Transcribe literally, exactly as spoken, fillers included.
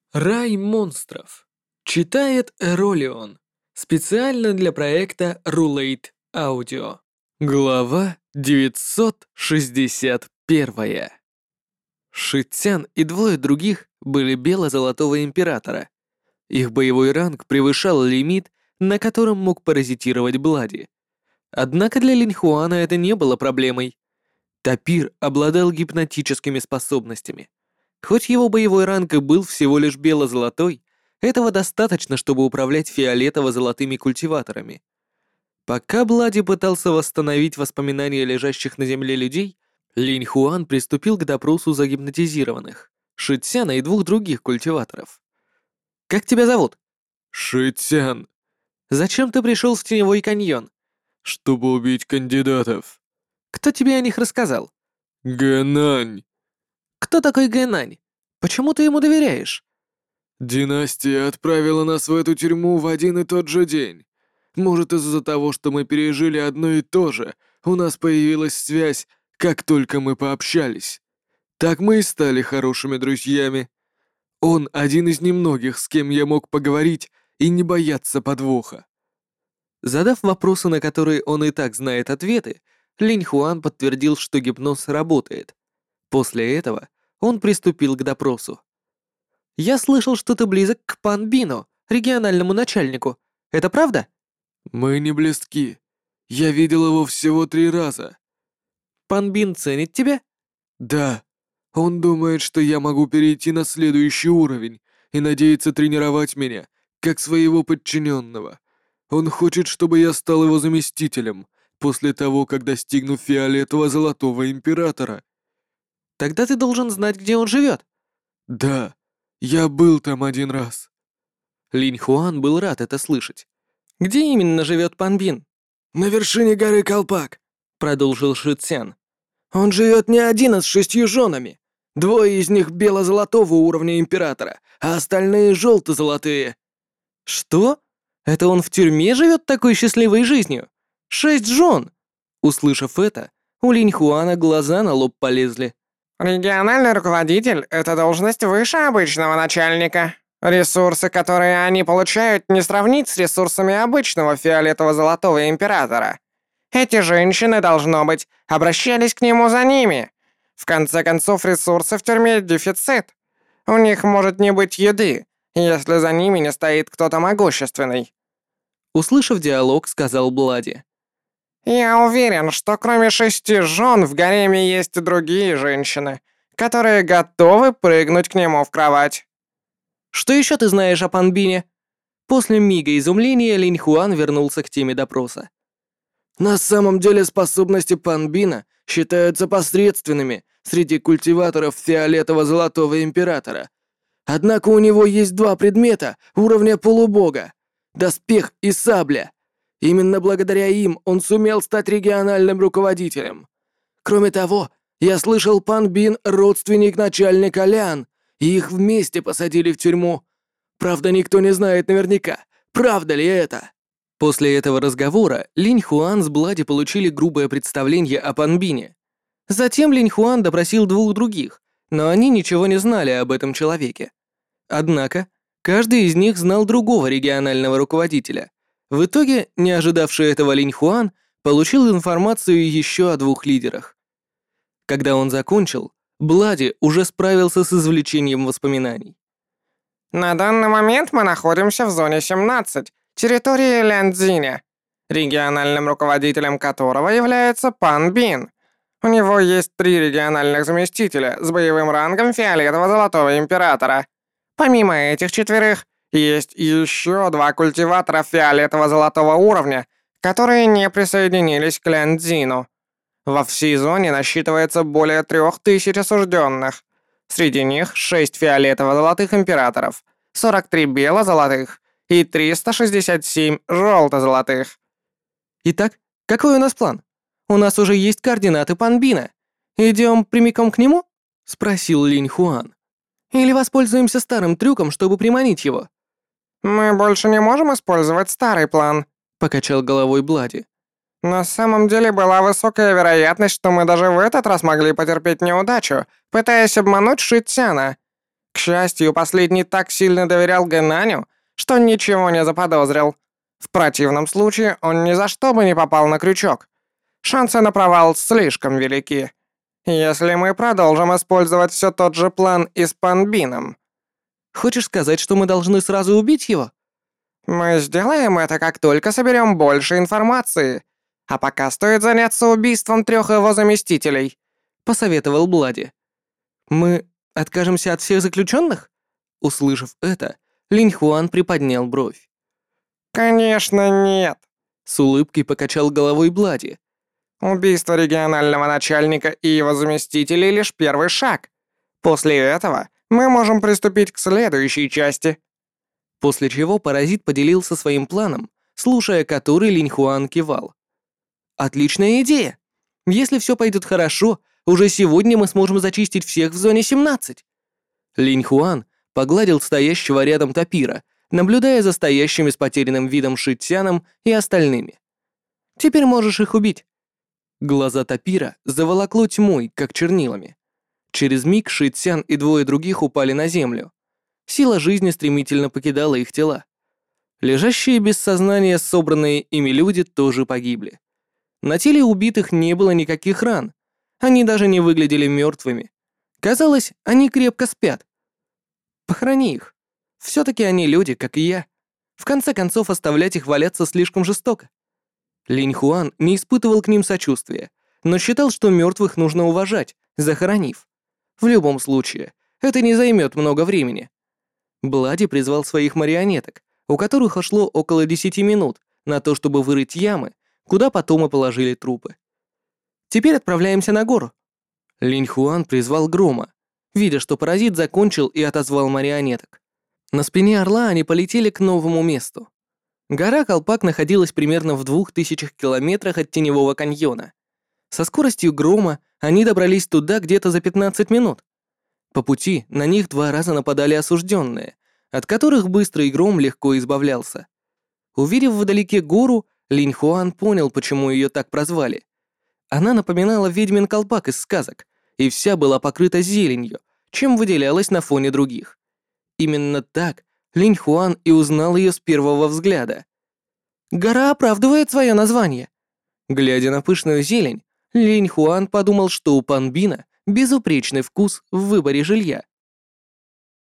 Рай монстров. Читает Эролион. Специально для проекта Рулейт Аудио. Глава девятьсот шестьдесят один. Шитян и двое других были бело-золотого императора. Их боевой ранг превышал лимит, на котором мог паразитировать Блади. Однако для Линьхуана это не было проблемой. Тапир обладал гипнотическими способностями. Хоть его боевой ранг и был всего лишь бело-золотой, этого достаточно, чтобы управлять фиолетово-золотыми культиваторами. Пока Блади пытался восстановить воспоминания лежащих на земле людей, Линь Хуан приступил к допросу загипнотизированных, Шитсяна и двух других культиваторов. «Как тебя зовут?» Шитян, «Зачем ты пришел в Теневой каньон?» чтобы убить кандидатов. «Кто тебе о них рассказал?» Гэнань. «Кто такой Гэнань? Почему ты ему доверяешь?» Династия отправила нас в эту тюрьму в один и тот же день. Может, из-за того, что мы пережили одно и то же, у нас появилась связь, как только мы пообщались. Так мы и стали хорошими друзьями. Он один из немногих, с кем я мог поговорить и не бояться подвоха. Задав вопросы, на которые он и так знает ответы, Линь Хуан подтвердил, что гипноз работает. После этого он приступил к допросу. «Я слышал, что ты близок к Пан Бину, региональному начальнику. Это правда?» Мы не близки. Я видел его всего три раза. «Пан Бин ценит тебя?» Да, он думает, что я могу перейти на следующий уровень и надеется тренировать меня, как своего подчиненного. Он хочет, чтобы я стал его заместителем после того, как достигну фиолетово-золотого императора. «Тогда ты должен знать, где он живет». Да, я был там один раз. Линь Хуан был рад это слышать. «Где именно живет Пан Бин?» На вершине горы Колпак. Продолжил Ши Цян. Он живет не один, а с шестью женами. Двое из них бело-золотого уровня императора, а остальные желто-золотые. «Что? Это он в тюрьме живет такой счастливой жизнью? Шесть жен!» Услышав это, у Линь Хуана глаза на лоб полезли. Региональный руководитель — это должность выше обычного начальника. Ресурсы, которые они получают, не сравнить с ресурсами обычного фиолетово-золотого императора. Эти женщины, должно быть, обращались к нему за ними. В конце концов, ресурсы в тюрьме — дефицит. У них может не быть еды, если за ними не стоит кто-то могущественный. Услышав диалог, сказал Блади. Я уверен, что кроме шести жен в гареме есть и другие женщины, которые готовы прыгнуть к нему в кровать. «Что еще ты знаешь о Пан Бине?» После мига изумления Линь Хуан вернулся к теме допроса. На самом деле способности Пан Бина считаются посредственными среди культиваторов фиолетово-золотого императора. Однако у него есть два предмета уровня полубога — доспех и сабля. Именно благодаря им он сумел стать региональным руководителем. Кроме того, я слышал, Пан Бин — родственник начальника Лян, и их вместе посадили в тюрьму. Правда, никто не знает наверняка, правда ли это. После этого разговора Линь Хуан с Блади получили грубое представление о Пан Бине. Затем Линь Хуан допросил двух других, но они ничего не знали об этом человеке. Однако, каждый из них знал другого регионального руководителя. В итоге, не ожидавший этого Линь Хуан получил информацию еще о двух лидерах. Когда он закончил, Блади уже справился с извлечением воспоминаний. На данный момент мы находимся в зоне семнадцать, территории Лянцзиня, региональным руководителем которого является Пан Бин. У него есть три региональных заместителя с боевым рангом фиолетово-золотого императора. Помимо этих четверых, есть еще два культиватора фиолетово-золотого уровня, которые не присоединились к Лянцзину. Во всей зоне насчитывается более трех тысяч осужденных. Среди них шесть фиолетово-золотых императоров, сорок три бело-золотых и триста шестьдесят семь желто-золотых. Итак, какой у нас план? У нас уже есть координаты Пан Бина. Идем прямиком к нему? Спросил Линь Хуан. Или воспользуемся старым трюком, чтобы приманить его? Мы больше не можем использовать старый план, Покачал головой Блади. На самом деле была высокая вероятность, что мы даже в этот раз могли потерпеть неудачу, пытаясь обмануть Ши Цяна. К счастью, последний так сильно доверял Гэнаню, что ничего не заподозрил. В противном случае он ни за что бы не попал на крючок. Шансы на провал слишком велики. Если мы продолжим использовать все тот же план и с Панбином. Хочешь сказать, что мы должны сразу убить его? Мы сделаем это, как только соберем больше информации. А пока стоит заняться убийством трех его заместителей», — посоветовал Блади. «Мы откажемся от всех заключенных?» Услышав это, Линь Хуан приподнял бровь. «Конечно нет. С улыбкой покачал головой Блади. Убийство регионального начальника и его заместителей — лишь первый шаг. После этого мы можем приступить к следующей части». После чего паразит поделился своим планом, слушая который Линь Хуан кивал. «Отличная идея! Если все пойдет хорошо, уже сегодня мы сможем зачистить всех в зоне семнадцать». Линь Хуан погладил стоящего рядом Тапира, наблюдая за стоящими с потерянным видом Шитсяном и остальными. «Теперь можешь их убить». Глаза Тапира заволокло тьмой, как чернилами. Через миг Шитсян и двое других упали на землю. Сила жизни стремительно покидала их тела. Лежащие без сознания собранные ими люди тоже погибли. На теле убитых не было никаких ран. Они даже не выглядели мертвыми. Казалось, они крепко спят. Похорони их. Все-таки они люди, как и я. В конце концов, оставлять их валяться слишком жестоко. Линь Хуан не испытывал к ним сочувствия, но считал, что мертвых нужно уважать, захоронив. В любом случае, это не займет много времени. Блади призвал своих марионеток, у которых ушло около десяти минут на то, чтобы вырыть ямы, куда потом и положили трупы. Теперь отправляемся на гору. Линь Хуан призвал Грома, видя, что паразит закончил и отозвал марионеток. На спине орла они полетели к новому месту. Гора Колпак находилась примерно в двух тысячах километрах от Теневого каньона. Со скоростью Грома они добрались туда где-то за пятнадцать минут. По пути на них два раза нападали осужденные, от которых Быстрый Гром легко избавлялся. Увидев вдалеке гору, Линь Хуан понял, почему ее так прозвали. Она напоминала ведьмин колпак из сказок, и вся была покрыта зеленью, чем выделялась на фоне других. Именно так Линь Хуан и узнал ее с первого взгляда. Гора оправдывает свое название. Глядя на пышную зелень, Линь Хуан подумал, что у Панбина безупречный вкус в выборе жилья.